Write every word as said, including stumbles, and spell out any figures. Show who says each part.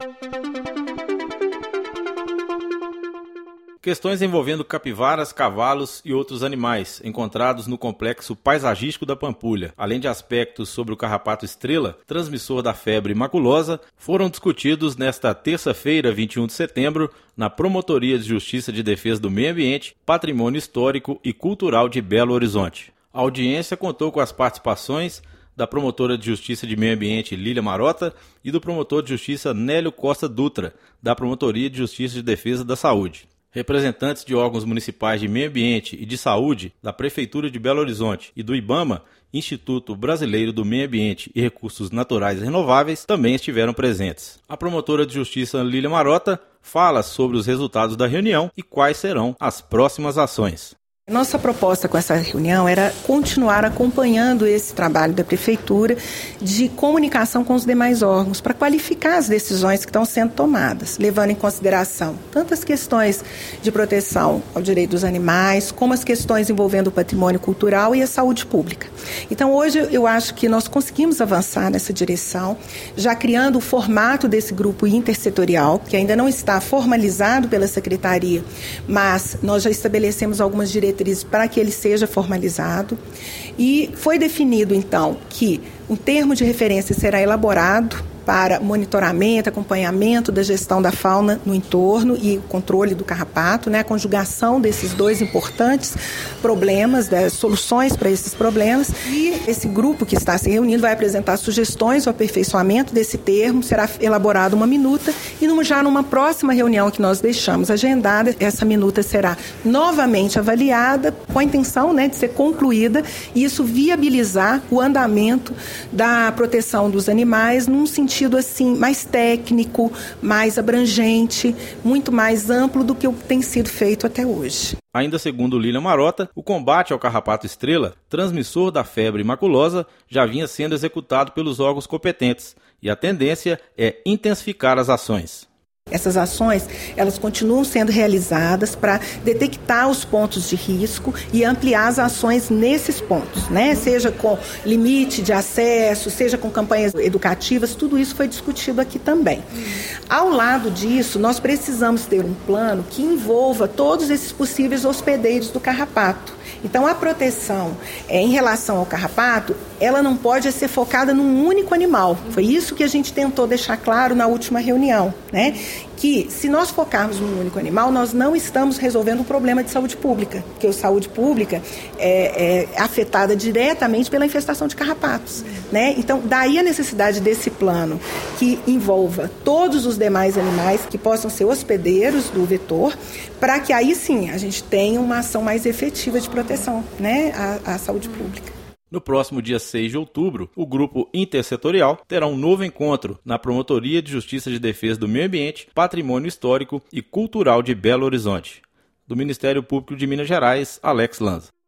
Speaker 1: Questões envolvendo capivaras, cavalos e outros animais encontrados no complexo paisagístico da Pampulha, além de aspectos sobre o carrapato estrela, transmissor da febre maculosa, foram discutidos nesta terça-feira, vinte e um de setembro, na Promotoria de Justiça de Defesa do Meio Ambiente, Patrimônio Histórico e Cultural de Belo Horizonte. A audiência contou com as participações da promotora de Justiça de Meio Ambiente Lília Marota e do promotor de Justiça Nélio Costa Dutra, da Promotoria de Justiça de Defesa da Saúde. Representantes de órgãos municipais de meio ambiente e de saúde da Prefeitura de Belo Horizonte e do IBAMA, Instituto Brasileiro do Meio Ambiente e Recursos Naturais Renováveis, também estiveram presentes. A promotora de justiça Lília Marota fala sobre os resultados da reunião e quais serão as próximas ações.
Speaker 2: Nossa proposta com essa reunião era continuar acompanhando esse trabalho da Prefeitura de comunicação com os demais órgãos para qualificar as decisões que estão sendo tomadas, levando em consideração tanto as questões de proteção ao direito dos animais, como as questões envolvendo o patrimônio cultural e a saúde pública. Então, hoje, eu acho que nós conseguimos avançar nessa direção, já criando o formato desse grupo intersetorial, que ainda não está formalizado pela Secretaria, mas nós já estabelecemos algumas diretrizes para que ele seja formalizado. E foi definido, então, que um termo de referência será elaborado para monitoramento, acompanhamento da gestão da fauna no entorno e o controle do carrapato, né, a conjugação desses dois importantes problemas, das soluções para esses problemas. E esse grupo que está se reunindo vai apresentar sugestões ao aperfeiçoamento desse termo, será elaborada uma minuta e já numa próxima reunião que nós deixamos agendada, essa minuta será novamente avaliada com a intenção, né, de ser concluída e isso viabilizar o andamento da proteção dos animais num sentido sentido assim, mais técnico, mais abrangente, muito mais amplo do que o que tem sido feito até hoje.
Speaker 1: Ainda segundo Lília Marota, o combate ao carrapato estrela, transmissor da febre maculosa, já vinha sendo executado pelos órgãos competentes e a tendência é intensificar as ações.
Speaker 2: Essas ações, elas continuam sendo realizadas para detectar os pontos de risco e ampliar as ações nesses pontos, né? Seja com limite de acesso, seja com campanhas educativas, tudo isso foi discutido aqui também. Ao lado disso, nós precisamos ter um plano que envolva todos esses possíveis hospedeiros do carrapato. Então, a proteção é, em relação ao carrapato, ela não pode ser focada num único animal. Foi isso que a gente tentou deixar claro na última reunião, né? Que se nós focarmos num único animal, nós não estamos resolvendo um problema de saúde pública, porque a saúde pública é, é afetada diretamente pela infestação de carrapatos, né? Então, daí a necessidade desse plano que envolva todos os demais animais que possam ser hospedeiros do vetor, para que aí sim a gente tenha uma ação mais efetiva de proteção, né, à, à saúde pública.
Speaker 1: No próximo dia seis de outubro, o grupo intersetorial terá um novo encontro na Promotoria de Justiça de Defesa do Meio Ambiente, Patrimônio Histórico e Cultural de Belo Horizonte. Do Ministério Público de Minas Gerais, Alex Lanza.